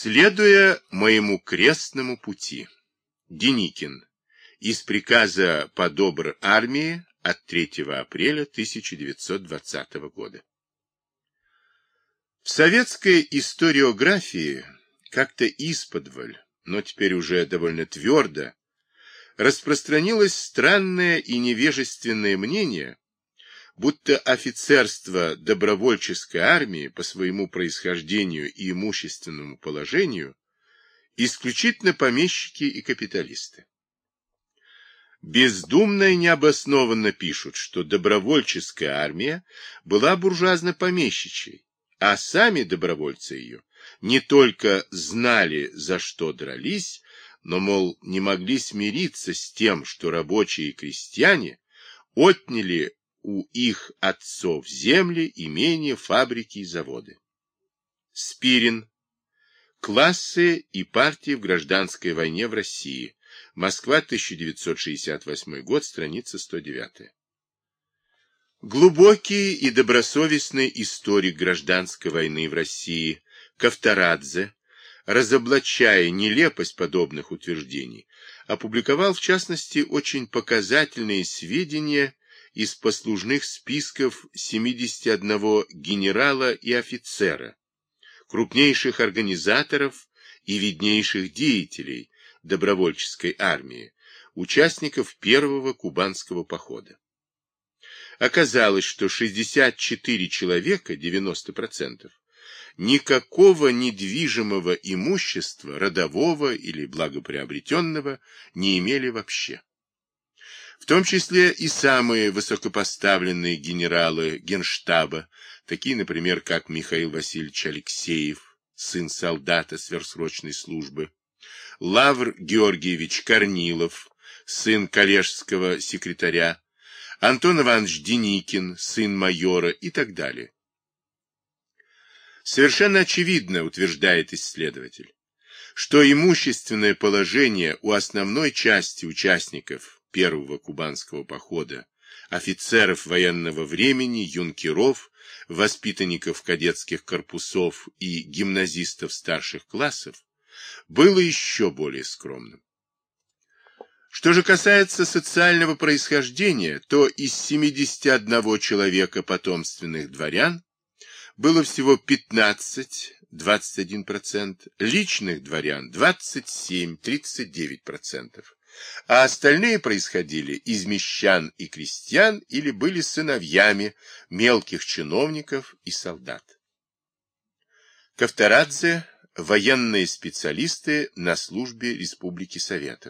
Следуя моему крестному пути. Деникин. Из приказа по добр армии от 3 апреля 1920 года. В советской историографии как-то исподволь, но теперь уже довольно твердо, распространилось странное и невежественное мнение, будто офицерство добровольческой армии по своему происхождению и имущественному положению исключительно помещики и капиталисты. Бездумно и необоснованно пишут, что добровольческая армия была буржуазно-помещичьей, а сами добровольцы ее не только знали, за что дрались, но, мол, не могли смириться с тем, что рабочие и крестьяне отняли у их отцов земли, имения, фабрики и заводы. Спирин. Классы и партии в гражданской войне в России. Москва, 1968 год, страница 109. Глубокий и добросовестный историк гражданской войны в России Ковторадзе, разоблачая нелепость подобных утверждений, опубликовал в частности очень показательные сведения из послужных списков 71 генерала и офицера, крупнейших организаторов и виднейших деятелей добровольческой армии, участников первого кубанского похода. Оказалось, что 64 человека, 90%, никакого недвижимого имущества, родового или благоприобретенного, не имели вообще. В том числе и самые высокопоставленные генералы Генштаба, такие, например, как Михаил Васильевич Алексеев, сын солдата сверхсрочной службы, Лавр Георгиевич Корнилов, сын коллежского секретаря, Антон Иванович Деникин, сын майора и так далее. Совершенно очевидно, утверждает исследователь, что имущественное положение у основной части участников первого кубанского похода, офицеров военного времени, юнкеров, воспитанников кадетских корпусов и гимназистов старших классов, было еще более скромным. Что же касается социального происхождения, то из 71 человека потомственных дворян было всего 15, 21%, личных дворян 27, 39%, а остальные происходили из мещан и крестьян или были сыновьями мелких чиновников и солдат. Ковторадзе. Военные специалисты на службе Республики Советов.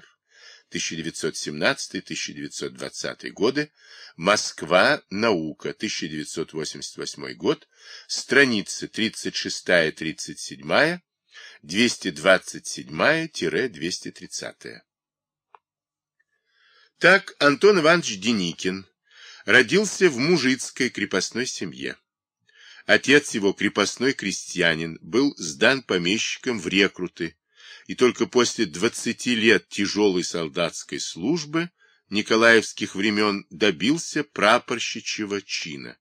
1917-1920 годы. Москва. Наука. 1988 год. Страницы 36-37, 227-230. Так Антон Иванович Деникин родился в мужицкой крепостной семье. Отец его, крепостной крестьянин, был сдан помещиком в рекруты, и только после 20 лет тяжелой солдатской службы николаевских времен добился прапорщичьего чина.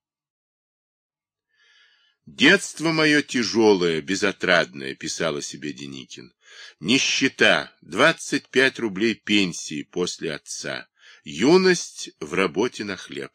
«Детство мое тяжелое, безотрадное», — писал о себе Деникин, — «нищета, 25 рублей пенсии после отца, юность в работе на хлеб».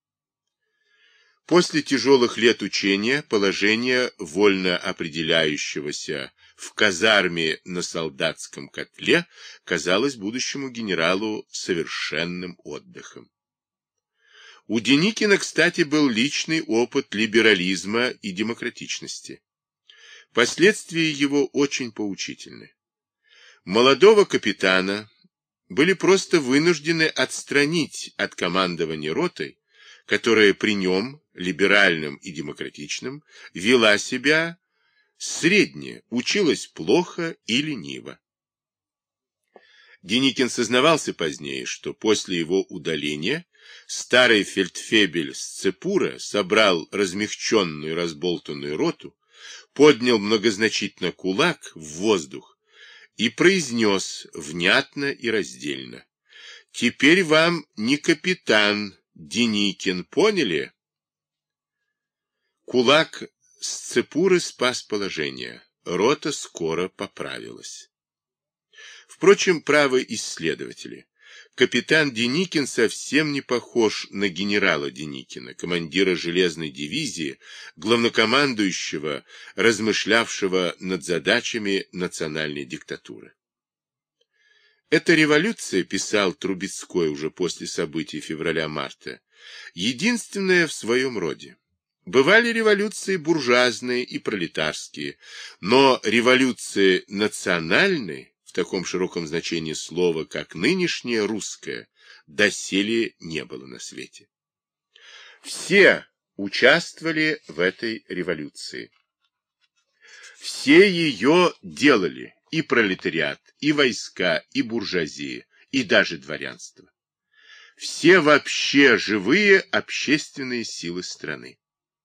После тяжелых лет учения положение вольно определяющегося в казарме на солдатском котле казалось будущему генералу совершенным отдыхом. У Деникина, кстати, был личный опыт либерализма и демократичности. Последствия его очень поучительны. Молодого капитана были просто вынуждены отстранить от командования ротой, которая при нем, либеральным и демократичным, вела себя средне, училась плохо и лениво. Деникин сознавался позднее, что после его удаления старый фельдфебель Сцепура собрал размягченную разболтанную роту, поднял многозначительно кулак в воздух и произнес внятно и раздельно: «Теперь вам не капитан Деникин, поняли?» Кулак Сцепуры спас положение. рота скоро поправилась. Впрочем, правы исследователи. Капитан Деникин совсем не похож на генерала Деникина, командира железной дивизии, главнокомандующего, размышлявшего над задачами национальной диктатуры. Эта революция, писал Трубецкой уже после событий февраля-марта, единственная в своем роде. Бывали революции буржуазные и пролетарские, но революции национальные, в таком широком значении слова, как нынешняя русская, доселе не было на свете. Все участвовали в этой революции. Все ее делали, и пролетариат, и войска, и буржуазия, и даже дворянство. Все вообще живые общественные силы страны.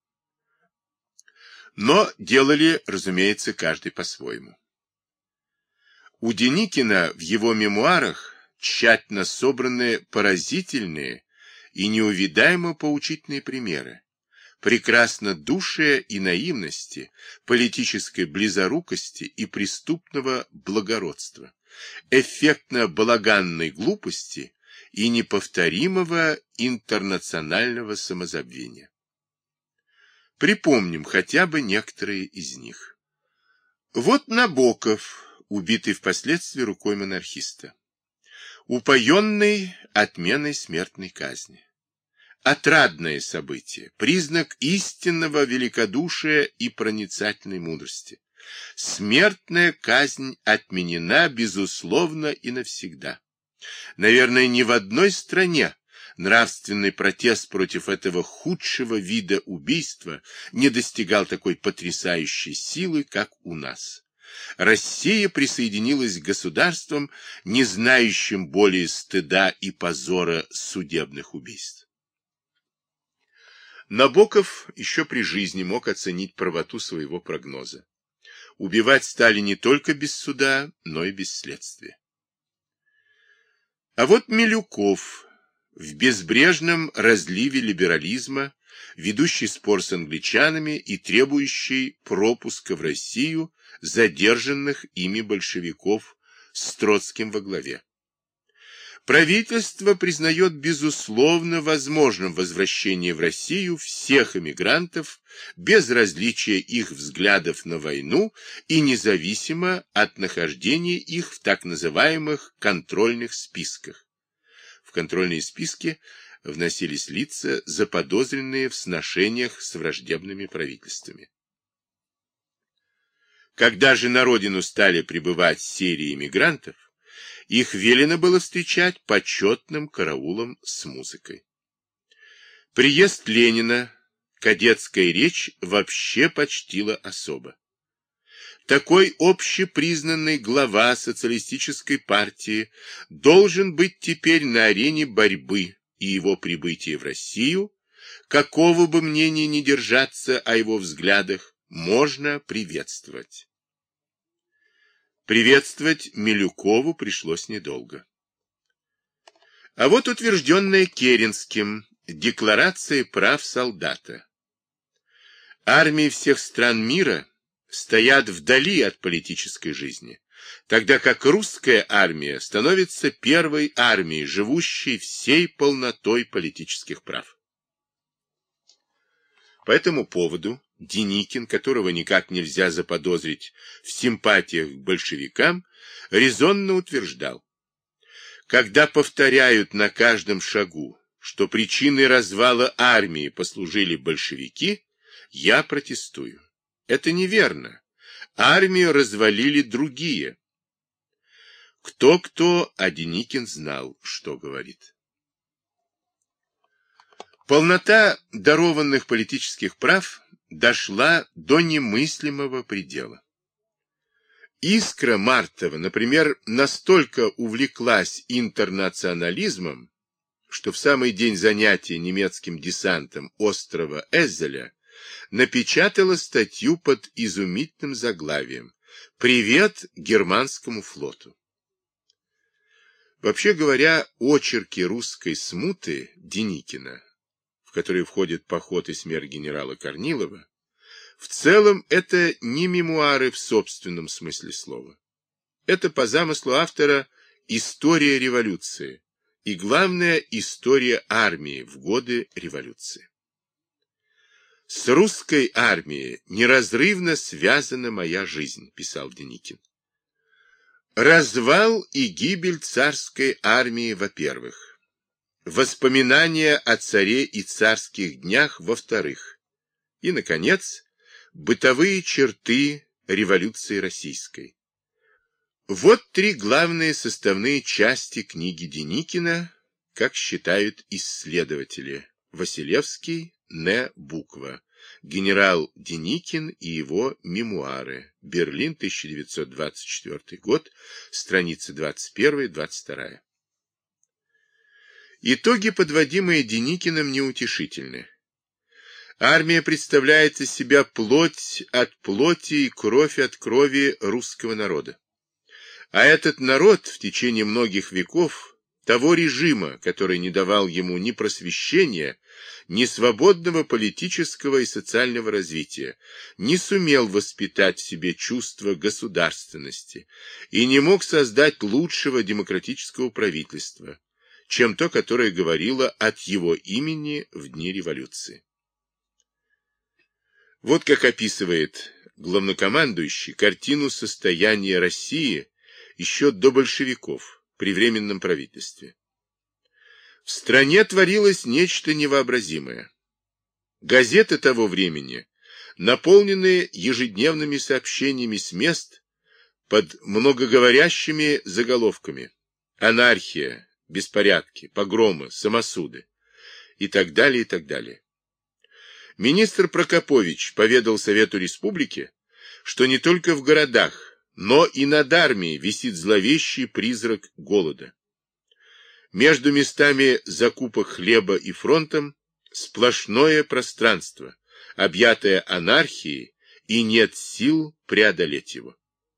Но делали, разумеется, каждый по-своему. У Деникина в его мемуарах тщательно собраны поразительные и неувидаемо поучительные примеры, прекрасно душия и наивности, политической близорукости и преступного благородства, эффектно балаганной глупости и неповторимого интернационального самозабвения. Припомним хотя бы некоторые из них. Вот Набоков, убитый впоследствии рукой монархиста, упоенный отменой смертной казни. Отрадное событие, признак истинного великодушия и проницательной мудрости. Смертная казнь отменена, безусловно, и навсегда. Наверное, ни в одной стране нравственный протест против этого худшего вида убийства не достигал такой потрясающей силы, как у нас. Россия присоединилась к государствам, не знающим более стыда и позора судебных убийств. Набоков еще при жизни мог оценить правоту своего прогноза. Убивать стали не только без суда, но и без следствия. А вот Милюков, в безбрежном разливе либерализма, ведущий спор с англичанами и требующий пропуска в Россию задержанных ими большевиков с Троцким во главе. Правительство признает безусловно возможным возвращение в Россию всех эмигрантов без различия их взглядов на войну и независимо от нахождения их в так называемых контрольных списках. В контрольные списки вносились лица, заподозренные в сношениях с враждебными правительствами. Когда же на родину стали прибывать серии эмигрантов, их велено было встречать почетным караулом с музыкой. Приезд Ленина, кадетская речь вообще почтила особо. Такой общепризнанный глава социалистической партии должен быть теперь на арене борьбы, и его прибытие в Россию, какого бы мнения ни держаться о его взглядах, можно приветствовать. Приветствовать Милюкову пришлось недолго. А вот утвержденная Керенским Декларация прав солдата. Армии всех стран мира стоят вдали от политической жизни, тогда как русская армия становится первой армией, живущей всей полнотой политических прав. По этому поводу Деникин, которого никак нельзя заподозрить в симпатиях к большевикам, резонно утверждал: когда повторяют на каждом шагу, что причиной развала армии послужили большевики, я протестую. Это неверно. Армию развалили другие. Кто-кто, а Деникин знал, что говорит. Полнота дарованных политических прав дошла до немыслимого предела. Искра Мартова, например, настолько увлеклась интернационализмом, что в самый день занятия немецким десантом острова Эзеля напечатала статью под изумительным заглавием «Привет германскому флоту». Вообще говоря, очерки русской смуты Деникина, в которые входит поход и смерть генерала Корнилова, В целом это не мемуары в собственном смысле слова. Это по замыслу автора история революции и, главное, история армии в годы революции. «С русской армией неразрывно связана моя жизнь», писал Деникин. Развал и гибель царской армии, во-первых. Воспоминания о царе и царских днях, во-вторых. И, наконец, бытовые черты революции российской. Вот три главные составные части книги Деникина, как считают исследователи: Василевский, Н. Буква, генерал Деникин и его мемуары. Берлин, 1924 год, страницы 21-22. Итоги, подводимые Деникиным, неутешительны. Армия представляет из себя плоть от плоти и кровь от крови русского народа. А этот народ в течение многих веков того режима, который не давал ему ни просвещения, ни свободного политического и социального развития, не сумел воспитать в себе чувство государственности и не мог создать лучшего демократического правительства, чем то, которое говорило от его имени в дни революции. Вот как описывает главнокомандующий картину состояния России еще до большевиков при Временном правительстве. В стране творилось нечто невообразимое. Газеты того времени, наполненные ежедневными сообщениями с мест под многоговорящими заголовками: анархия, беспорядки, погромы, самосуды и так далее, и так далее. Министр Прокопович поведал Совету Республики, что не только в городах, но и над армией висит зловещий призрак голода. Между местами закупок хлеба и фронтом сплошное пространство, объятое анархией, и нет сил преодолеть его.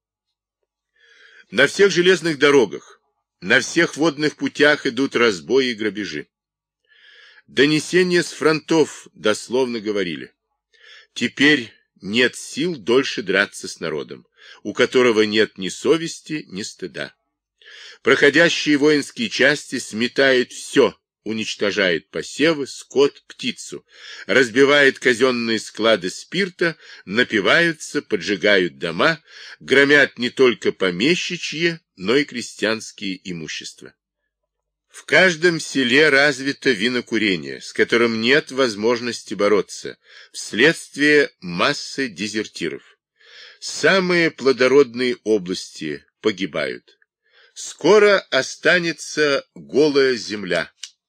На всех железных дорогах, на всех водных путях идут разбои и грабежи. Донесения с фронтов дословно говорили: теперь нет сил дольше драться с народом, у которого нет ни совести, ни стыда. Проходящие воинские части сметают все, уничтожают посевы, скот, птицу, разбивают казенные склады спирта, напиваются, поджигают дома, громят не только помещичье, но и крестьянские имущества. В каждом селе развито винокурение, с которым нет возможности бороться, вследствие массы дезертиров. Самые плодородные области погибают. Скоро останется голая земля.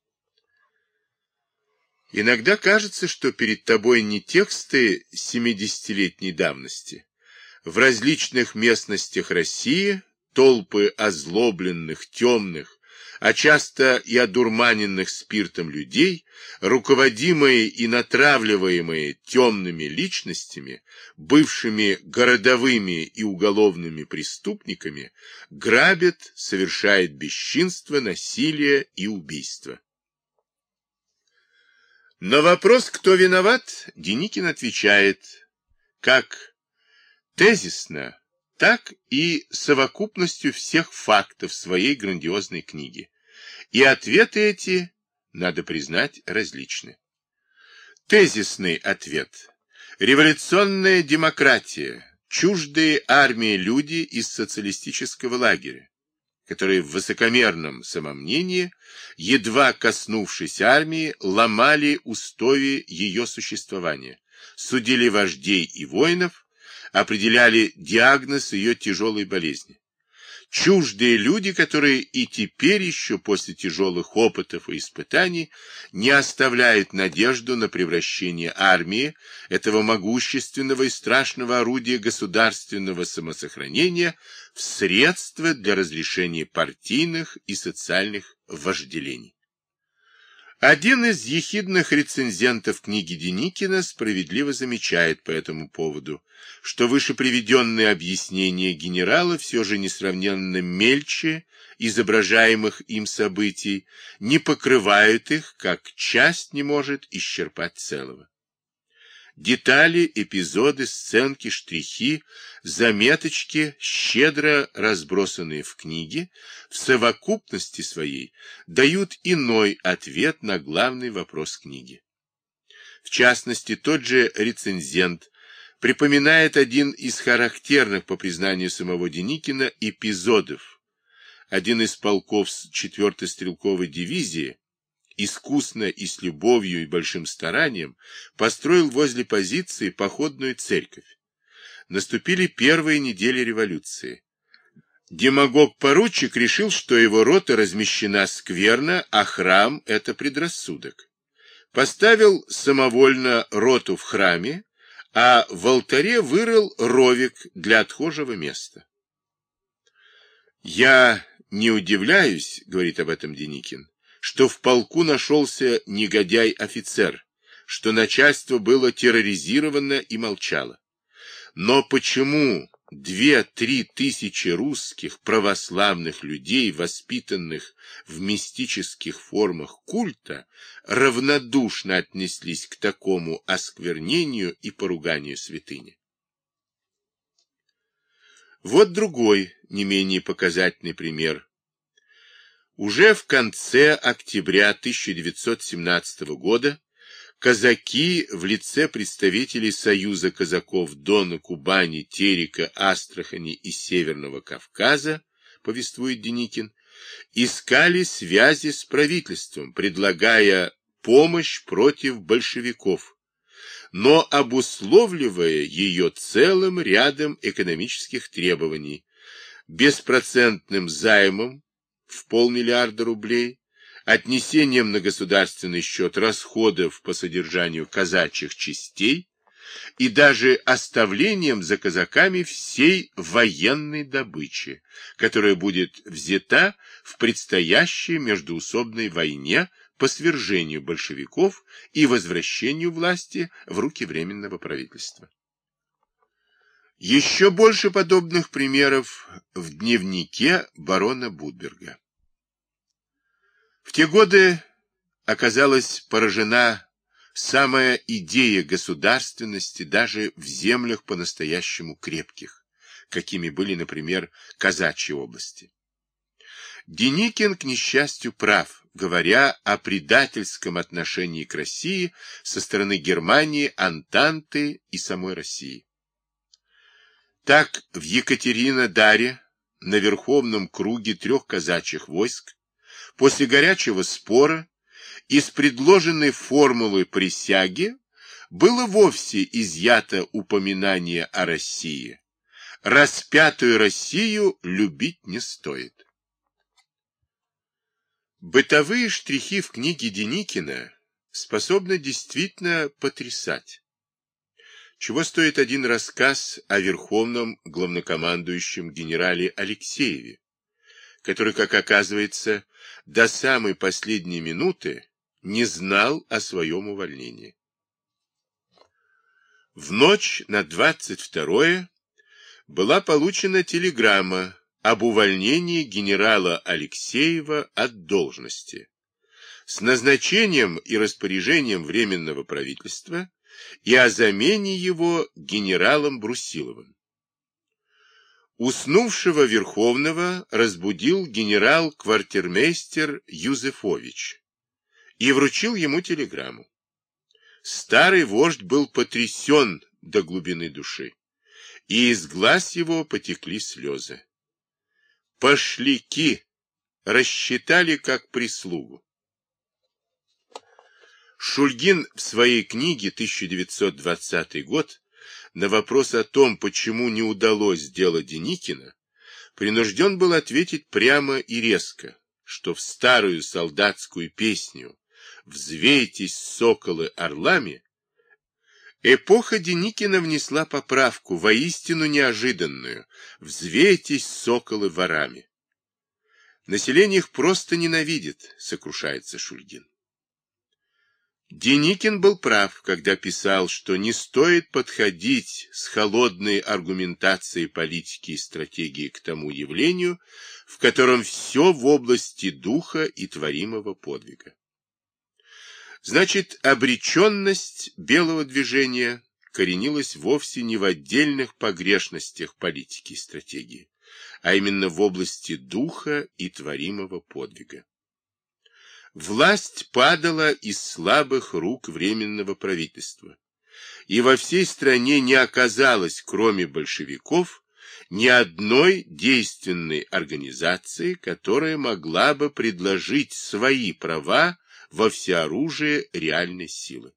Иногда кажется, что перед тобой не тексты 70-летней давности. В различных местностях России толпы озлобленных, темных, а часто и одурманенных спиртом людей, руководимые и натравливаемые темными личностями, бывшими городовыми и уголовными преступниками, грабят, совершают бесчинство, насилие и убийство. На вопрос, кто виноват, Деникин отвечает как тезисно, так и совокупностью всех фактов своей грандиозной книги. И ответы эти, надо признать, различны. Тезисный ответ. Революционная демократия, чуждые армии люди из социалистического лагеря, которые в высокомерном самомнении, едва коснувшись армии, ломали устои ее существования, судили вождей и воинов, определяли диагноз ее тяжелой болезни. Чуждые люди, которые и теперь еще после тяжелых опытов и испытаний не оставляют надежду на превращение армии, этого могущественного и страшного орудия государственного самосохранения, в средства для разрешения партийных и социальных вожделений. Один из ехидных рецензентов книги Деникина справедливо замечает по этому поводу, что вышеприведенные объяснения генерала все же несравненно мельче изображаемых им событий, не покрывают их, как часть не может исчерпать целого. Детали, эпизоды, сценки, штрихи, заметочки, щедро разбросанные в книге, в совокупности своей дают иной ответ на главный вопрос книги. В частности, тот же рецензент припоминает один из характерных, по признанию самого Деникина, эпизодов. Один из полков 4-й стрелковой дивизии искусно и с любовью и большим старанием построил возле позиции походную церковь. Наступили первые недели революции. Демагог-поручик решил, что его рота размещена скверно, а храм – это предрассудок. Поставил самовольно роту в храме, а в алтаре вырыл ровик для отхожего места. «Я не удивляюсь, — говорит об этом Деникин, — что в полку нашелся негодяй-офицер, что начальство было терроризировано и молчало. Но почему 2-3 тысячи русских православных людей, воспитанных в мистических формах культа, равнодушно отнеслись к такому осквернению и поруганию святыни?» Вот другой, не менее показательный пример. Уже в конце октября 1917 года казаки в лице представителей Союза казаков Дона, Кубани, Терека, Астрахани и Северного Кавказа, повествует Деникин, искали связи с правительством, предлагая помощь против большевиков, но обусловливая ее целым рядом экономических требований, беспроцентным займом в 500 миллиарда рублей, отнесением на государственный счет расходов по содержанию казачьих частей и даже оставлением за казаками всей военной добычи, которая будет взята в предстоящей междоусобной войне по свержению большевиков и возвращению власти в руки Временного правительства. Еще больше подобных примеров в дневнике барона Будберга. В те годы оказалась поражена самая идея государственности даже в землях по-настоящему крепких, какими были, например, казачьи области. Деникин, к несчастью, прав, говоря о предательском отношении к России со стороны Германии, Антанты и самой России. Так, в Екатеринодаре, на верховном круге 3 казачьих войск, после горячего спора из предложенной формулы присяги было вовсе изъято упоминание о России. Распятую Россию любить не стоит. Бытовые штрихи в книге Деникина способны действительно потрясать. Чего стоит один рассказ о верховном главнокомандующем генерале Алексееве, который, как оказывается, до самой последней минуты не знал о своем увольнении. В ночь на 22-е была получена телеграмма об увольнении генерала Алексеева от должности с назначением и распоряжением Временного правительства и о замене его генералом Брусиловым. Уснувшего Верховного разбудил генерал-квартирмейстер Юзефович и вручил ему телеграмму. Старый вождь был потрясен до глубины души, и из глаз его потекли слезы. Пошляки рассчитали как прислугу. Шульгин в своей книге 1920 год на вопрос о том, почему не удалось сделать Деникина, принужден был ответить прямо и резко, что в старую солдатскую песню «Взвейтесь, соколы, орлами» эпоха Деникина внесла поправку, воистину неожиданную: «Взвейтесь, соколы, ворами». Население их просто ненавидит, сокрушается Шульгин. Деникин был прав, когда писал, что не стоит подходить с холодной аргументацией политики и стратегии к тому явлению, в котором все в области духа и творимого подвига. Значит, обреченность белого движения коренилась вовсе не в отдельных погрешностях политики и стратегии, а именно в области духа и творимого подвига. Власть падала из слабых рук Временного правительства, и во всей стране не оказалось, кроме большевиков, ни одной действенной организации, которая могла бы предложить свои права во всеоружие реальной силы.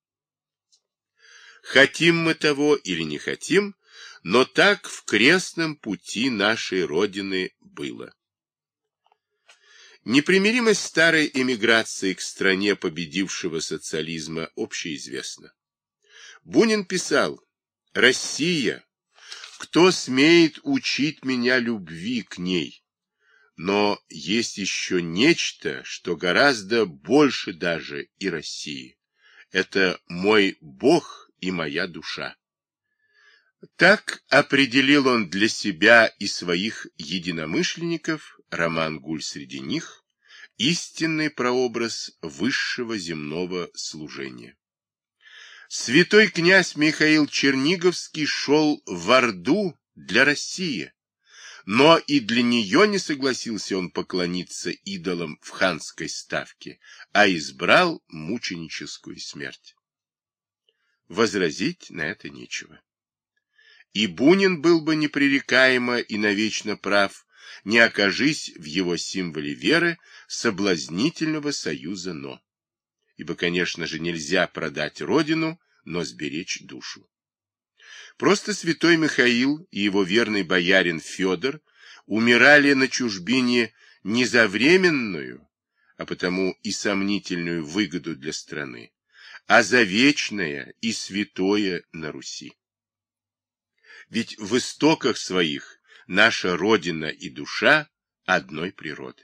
Хотим мы того или не хотим, но так в крестном пути нашей Родины было. Непримиримость старой эмиграции к стране победившего социализма общеизвестна. Бунин писал: «Россия, кто смеет учить меня любви к ней? Но есть еще нечто, что гораздо больше даже и России. Это мой Бог и моя душа». Так определил он для себя и своих единомышленников, Роман Гуль среди них, истинный прообраз высшего земного служения. Святой князь Михаил Черниговский шел в Орду для России, но и для нее не согласился он поклониться идолам в ханской ставке, а избрал мученическую смерть. Возразить на это нечего. И Бунин был бы непререкаемо и навечно прав, не окажись в его символе веры соблазнительного союза «но». Ибо, конечно же, нельзя продать родину, но сберечь душу. Просто святой Михаил и его верный боярин Федор умирали на чужбине не за временную, а потому и сомнительную выгоду для страны, а за вечное и святое на Руси. Ведь в истоках своих наша Родина и душа одной природы.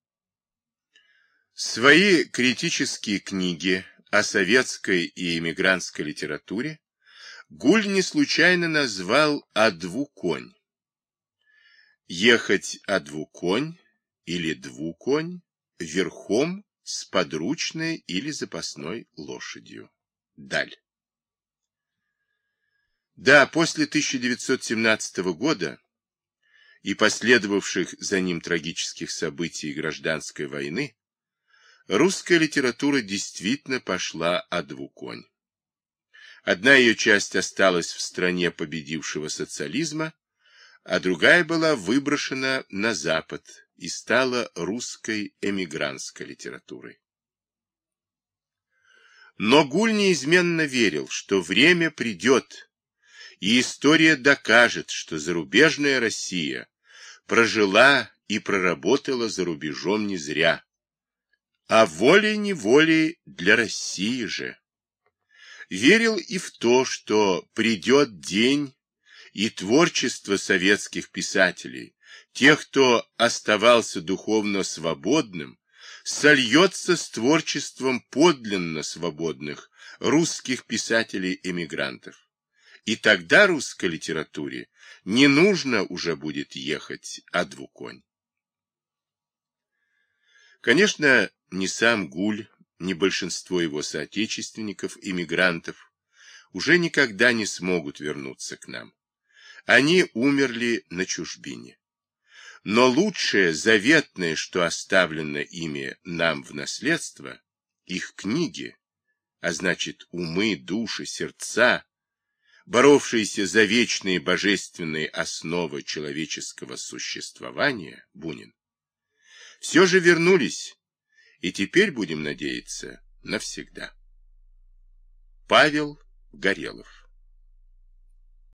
Свои критические книги о советской и эмигрантской литературе Гуль не случайно назвал «А двуконь». Ехать а двуконь или двуконь верхом с подручной или запасной лошадью. Даль. Да, после 1917 года и последовавших за ним трагических событий гражданской войны русская литература действительно пошла а двуконь. Одна ее часть осталась в стране победившего социализма, а другая была выброшена на Запад и стала русской эмигрантской литературой. Но Гуль неизменно верил, что время придет, и история докажет, что зарубежная Россия прожила и проработала за рубежом не зря, а волей-неволей для России же. Верил и в то, что придет день, и творчество советских писателей, тех, кто оставался духовно свободным, сольется с творчеством подлинно свободных русских писателей-эмигрантов. И тогда русской литературе не нужно уже будет ехать а двуконь. Конечно, ни сам Гуль, ни большинство его соотечественников-эмигрантов уже никогда не смогут вернуться к нам. Они умерли на чужбине. Но лучшее, заветное, что оставлено ими нам в наследство, их книги, а значит умы, души, сердца, боровшиеся за вечные божественные основы человеческого существования, Бунин, все же вернулись, и теперь, будем надеяться, навсегда. Павел Горелов.